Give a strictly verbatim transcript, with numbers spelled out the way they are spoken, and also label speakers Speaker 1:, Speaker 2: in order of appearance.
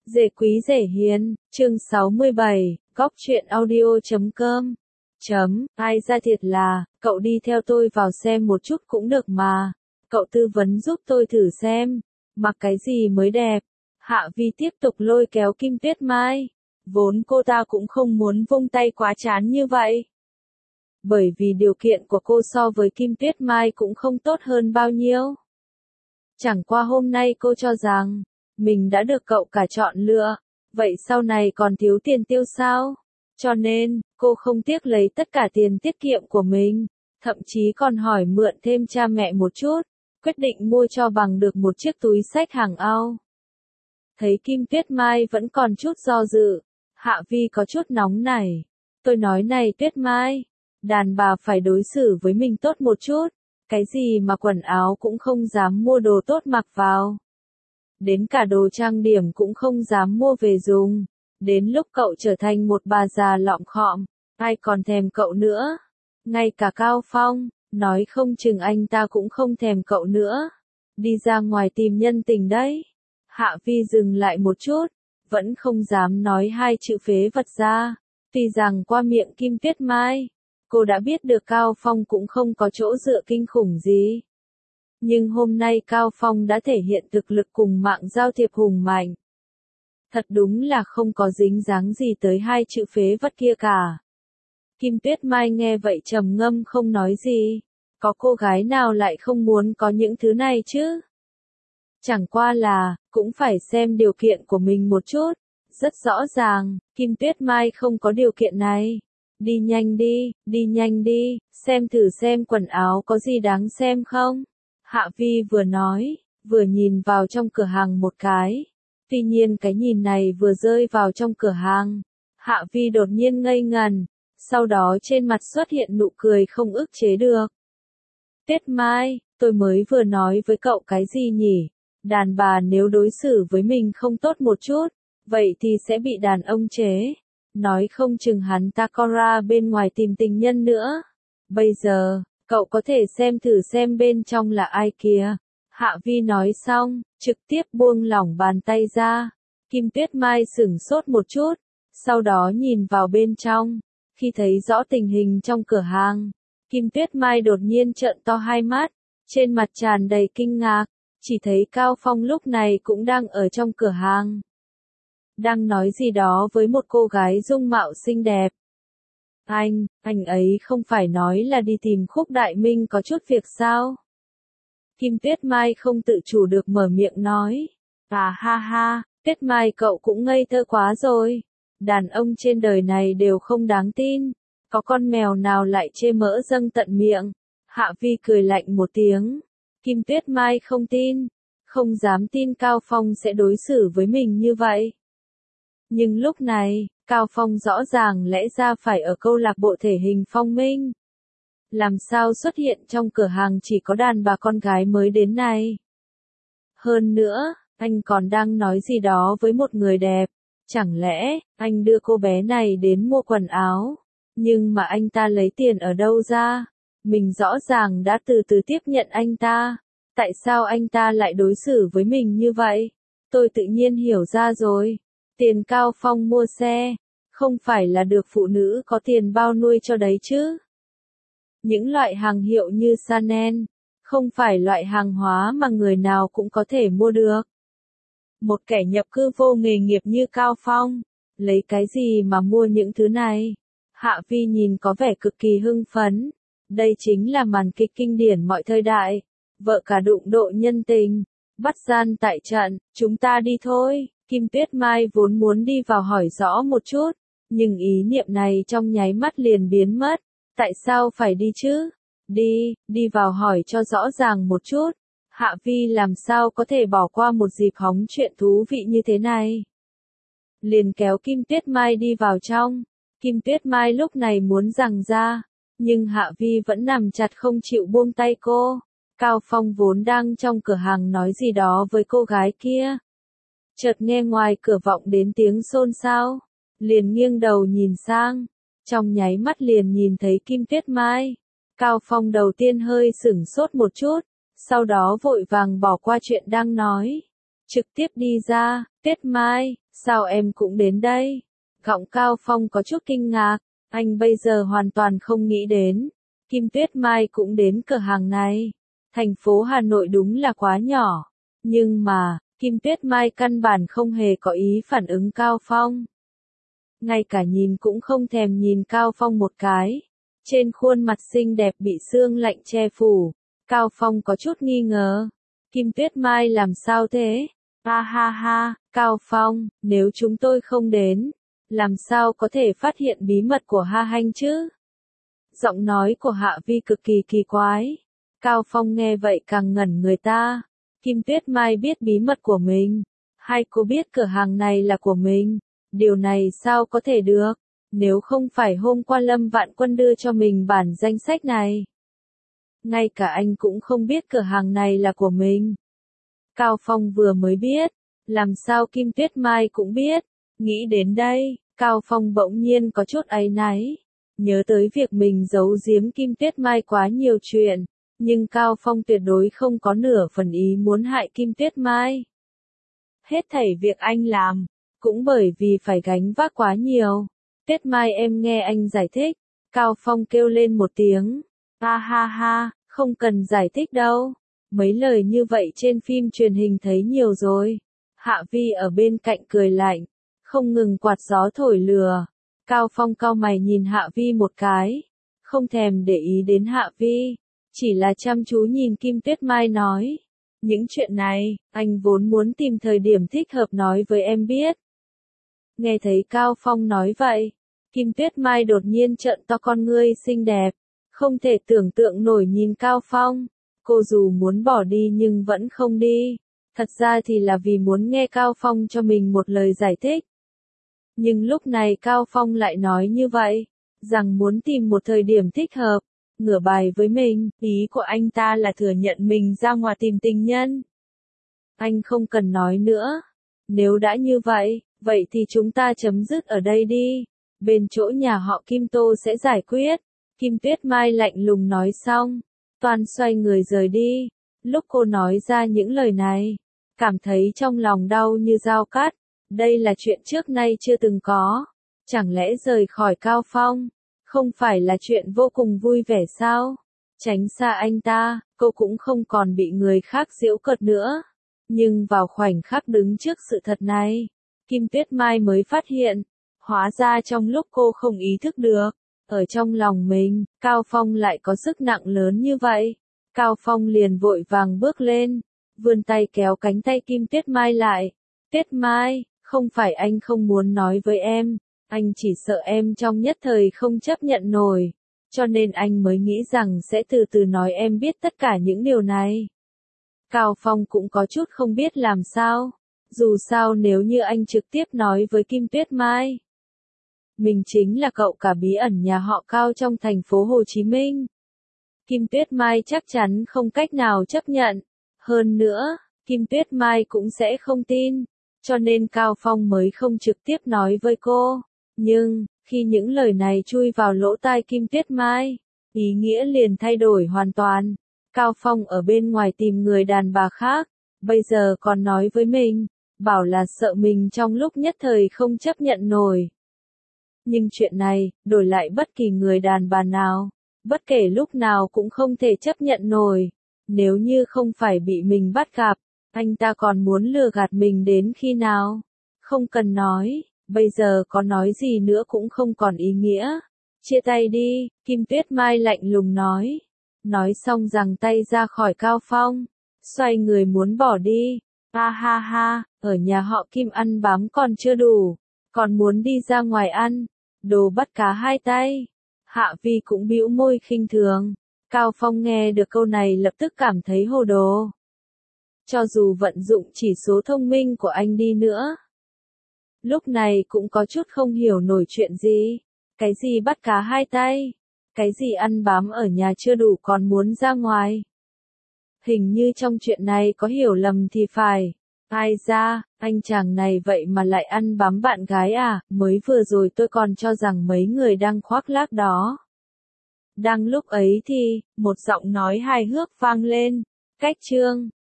Speaker 1: Dễ quý dễ hiền, chương sáu mươi bảy, góc truyện audio chấm com. Chấm, ai ra thiệt là, cậu đi theo tôi vào xem một chút cũng được mà. Cậu tư vấn giúp tôi thử xem, mặc cái gì mới đẹp. Hạ Vi tiếp tục lôi kéo Kim Tuyết Mai. Vốn cô ta cũng không muốn vung tay quá chán như vậy. Bởi vì điều kiện của cô so với Kim Tuyết Mai cũng không tốt hơn bao nhiêu. Chẳng qua hôm nay cô cho rằng, mình đã được cậu cả chọn lựa, vậy sau này còn thiếu tiền tiêu sao? Cho nên, cô không tiếc lấy tất cả tiền tiết kiệm của mình, thậm chí còn hỏi mượn thêm cha mẹ một chút, quyết định mua cho bằng được một chiếc túi xách hàng ao. Thấy Kim Tuyết Mai vẫn còn chút do dự, Hạ Vi có chút nóng nảy. Tôi nói này Tuyết Mai, đàn bà phải đối xử với mình tốt một chút, cái gì mà quần áo cũng không dám mua đồ tốt mặc vào. Đến cả đồ trang điểm cũng không dám mua về dùng. Đến lúc cậu trở thành một bà già lọm khọm, ai còn thèm cậu nữa. Ngay cả Cao Phong, nói không chừng anh ta cũng không thèm cậu nữa. Đi ra ngoài tìm nhân tình đấy. Hạ Vi dừng lại một chút, vẫn không dám nói hai chữ phế vật ra. Tuy rằng qua miệng Kim Tuyết Mai, cô đã biết được Cao Phong cũng không có chỗ dựa kinh khủng gì. Nhưng hôm nay Cao Phong đã thể hiện thực lực cùng mạng giao thiệp hùng mạnh. Thật đúng là không có dính dáng gì tới hai chữ phế vật kia cả. Kim Tuyết Mai nghe vậy trầm ngâm không nói gì. Có cô gái nào lại không muốn có những thứ này chứ? Chẳng qua là, cũng phải xem điều kiện của mình một chút. Rất rõ ràng, Kim Tuyết Mai không có điều kiện này. Đi nhanh đi, đi nhanh đi, xem thử xem quần áo có gì đáng xem không? Hạ Vi vừa nói, vừa nhìn vào trong cửa hàng một cái. Tuy nhiên cái nhìn này vừa rơi vào trong cửa hàng, Hạ Vi đột nhiên ngây ngần, sau đó trên mặt xuất hiện nụ cười không ức chế được. Tuyết Mai, tôi mới vừa nói với cậu cái gì nhỉ? Đàn bà nếu đối xử với mình không tốt một chút, vậy thì sẽ bị đàn ông chế. Nói không chừng hắn ta co ra bên ngoài tìm tình nhân nữa. Bây giờ, cậu có thể xem thử xem bên trong là ai kìa. Hạ Vi nói xong, trực tiếp buông lỏng bàn tay ra. Kim Tuyết Mai sửng sốt một chút, sau đó nhìn vào bên trong. Khi thấy rõ tình hình trong cửa hàng, Kim Tuyết Mai đột nhiên trợn to hai mắt, trên mặt tràn đầy kinh ngạc, chỉ thấy Cao Phong lúc này cũng đang ở trong cửa hàng. Đang nói gì đó với một cô gái dung mạo xinh đẹp. Anh, anh ấy không phải nói là đi tìm Khúc Đại Minh có chút việc sao? Kim Tuyết Mai không tự chủ được mở miệng nói. À ha ha, Tuyết Mai cậu cũng ngây thơ quá rồi. Đàn ông trên đời này đều không đáng tin. Có con mèo nào lại chê mỡ dâng tận miệng. Hạ Vi cười lạnh một tiếng. Kim Tuyết Mai không tin. Không dám tin Cao Phong sẽ đối xử với mình như vậy. Nhưng lúc này, Cao Phong rõ ràng lẽ ra phải ở câu lạc bộ thể hình Phong Minh. Làm sao xuất hiện trong cửa hàng chỉ có đàn bà con gái mới đến này? Hơn nữa, anh còn đang nói gì đó với một người đẹp. Chẳng lẽ, anh đưa cô bé này đến mua quần áo? Nhưng mà anh ta lấy tiền ở đâu ra? Mình rõ ràng đã từ từ tiếp nhận anh ta. Tại sao anh ta lại đối xử với mình như vậy? Tôi tự nhiên hiểu ra rồi. Tiền Cao Phong mua xe, không phải là được phụ nữ có tiền bao nuôi cho đấy chứ? Những loại hàng hiệu như Chanel, không phải loại hàng hóa mà người nào cũng có thể mua được. Một kẻ nhập cư vô nghề nghiệp như Cao Phong, lấy cái gì mà mua những thứ này? Hạ Vi nhìn có vẻ cực kỳ hưng phấn. Đây chính là màn kịch kinh điển mọi thời đại. Vợ cả đụng độ nhân tình, bắt gian tại trận, chúng ta đi thôi. Kim Tuyết Mai vốn muốn đi vào hỏi rõ một chút, nhưng ý niệm này trong nháy mắt liền biến mất. Tại sao phải đi chứ? Đi, đi vào hỏi cho rõ ràng một chút. Hạ Vi làm sao có thể bỏ qua một dịp hóng chuyện thú vị như thế này. Liền kéo Kim Tuyết Mai đi vào trong. Kim Tuyết Mai lúc này muốn giằng ra, nhưng Hạ Vi vẫn nằm chặt không chịu buông tay cô. Cao Phong vốn đang trong cửa hàng nói gì đó với cô gái kia. Chợt nghe ngoài cửa vọng đến tiếng xôn xao, liền nghiêng đầu nhìn sang, trong nháy mắt liền nhìn thấy Kim Tuyết Mai. Cao Phong đầu tiên hơi sửng sốt một chút, sau đó vội vàng bỏ qua chuyện đang nói, trực tiếp đi ra. Tuyết Mai, Sao em cũng đến đây? Giọng Cao Phong có chút kinh ngạc, anh bây giờ hoàn toàn không nghĩ đến. Kim Tuyết Mai cũng đến cửa hàng này. Thành phố Hà Nội đúng là quá nhỏ. Nhưng mà, Kim Tuyết Mai căn bản không hề có ý phản ứng Cao Phong. Ngay cả nhìn cũng không thèm nhìn Cao Phong một cái. Trên khuôn mặt xinh đẹp bị sương lạnh che phủ, Cao Phong có chút nghi ngờ. Kim Tuyết Mai làm sao thế? Ha ha ha, Cao Phong, nếu chúng tôi không đến, làm sao có thể phát hiện bí mật của Ha Hanh chứ? Giọng nói của Hạ Vi cực kỳ kỳ quái. Cao Phong nghe vậy càng ngẩn người ta. Kim Tuyết Mai biết bí mật của mình. Hay cô biết cửa hàng này là của mình? Điều này sao có thể được? Nếu không phải hôm qua Lâm Vạn Quân đưa cho mình bản danh sách này. Ngay cả anh cũng không biết cửa hàng này là của mình. Cao Phong vừa mới biết. Làm sao Kim Tuyết Mai cũng biết? Nghĩ đến đây, Cao Phong bỗng nhiên có chút áy náy. Nhớ tới việc mình giấu giếm Kim Tuyết Mai quá nhiều chuyện. Nhưng Cao Phong tuyệt đối không có nửa phần ý muốn hại Kim Tuyết Mai. Hết thảy việc anh làm, cũng bởi vì phải gánh vác quá nhiều. Tuyết Mai em nghe anh giải thích. Cao Phong kêu lên một tiếng. Ha ha ha, không cần giải thích đâu. Mấy lời như vậy trên phim truyền hình thấy nhiều rồi. Hạ Vi ở bên cạnh cười lạnh, không ngừng quạt gió thổi lừa. Cao Phong cau mày nhìn Hạ Vi một cái, không thèm để ý đến Hạ Vi, chỉ là chăm chú nhìn Kim Tuyết Mai nói. Những chuyện này, anh vốn muốn tìm thời điểm thích hợp nói với em biết. Nghe thấy Cao Phong nói vậy, Kim Tuyết Mai đột nhiên trợn to con ngươi xinh đẹp, không thể tưởng tượng nổi nhìn Cao Phong. Cô dù muốn bỏ đi nhưng vẫn không đi. Thật ra thì là vì muốn nghe Cao Phong cho mình một lời giải thích. Nhưng lúc này Cao Phong lại nói như vậy, rằng muốn tìm một thời điểm thích hợp, ngửa bài với mình. Ý của anh ta là thừa nhận mình ra ngoài tìm tình nhân. Anh không cần nói nữa. Nếu đã như vậy, vậy thì chúng ta chấm dứt ở đây đi. Bên chỗ nhà họ Kim Tô sẽ giải quyết. Kim Tuyết Mai lạnh lùng nói xong, toàn xoay người rời đi. Lúc cô nói ra những lời này, cảm thấy trong lòng đau như dao cắt. Đây là chuyện trước nay chưa từng có. Chẳng lẽ rời khỏi Cao Phong, không phải là chuyện vô cùng vui vẻ sao? Tránh xa anh ta, cô cũng không còn bị người khác giễu cợt nữa. Nhưng vào khoảnh khắc đứng trước sự thật này, Kim Tuyết Mai mới phát hiện, hóa ra trong lúc cô không ý thức được, ở trong lòng mình, Cao Phong lại có sức nặng lớn như vậy. Cao Phong liền vội vàng bước lên, vươn tay kéo cánh tay Kim Tuyết Mai lại. Tuyết Mai, không phải anh không muốn nói với em, anh chỉ sợ em trong nhất thời không chấp nhận nổi, cho nên anh mới nghĩ rằng sẽ từ từ nói em biết tất cả những điều này. Cao Phong cũng có chút không biết làm sao, dù sao nếu như anh trực tiếp nói với Kim Tuyết Mai, mình chính là cậu cả bí ẩn nhà họ Cao trong thành phố Hồ Chí Minh, Kim Tuyết Mai chắc chắn không cách nào chấp nhận. Hơn nữa, Kim Tuyết Mai cũng sẽ không tin, cho nên Cao Phong mới không trực tiếp nói với cô. Nhưng, khi những lời này chui vào lỗ tai Kim Tuyết Mai, ý nghĩa liền thay đổi hoàn toàn. Cao Phong ở bên ngoài tìm người đàn bà khác, bây giờ còn nói với mình, bảo là sợ mình trong lúc nhất thời không chấp nhận nổi. Nhưng chuyện này, đổi lại bất kỳ người đàn bà nào, bất kể lúc nào cũng không thể chấp nhận nổi. Nếu như không phải bị mình bắt gặp, anh ta còn muốn lừa gạt mình đến khi nào? Không cần nói, bây giờ có nói gì nữa cũng không còn ý nghĩa. Chia tay đi, Kim Tuyết Mai lạnh lùng nói. Nói xong giằng tay ra khỏi Cao Phong, xoay người muốn bỏ đi. Ha ha ha, ở nhà họ Kim ăn bám còn chưa đủ, còn muốn đi ra ngoài ăn, đồ bắt cá hai tay. Hạ Vi cũng bĩu môi khinh thường. Cao Phong nghe được câu này lập tức cảm thấy hồ đồ. Cho dù vận dụng chỉ số thông minh của anh đi nữa, lúc này cũng có chút không hiểu nổi chuyện gì. Cái gì bắt cá hai tay? Cái gì ăn bám ở nhà chưa đủ còn muốn ra ngoài? Hình như trong chuyện này có hiểu lầm thì phải. Ai ra, anh chàng này vậy mà lại ăn bám bạn gái à? Mới vừa rồi tôi còn cho rằng mấy người đang khoác lác đó. Đang lúc ấy thì, một giọng nói hài hước vang lên. Cách chương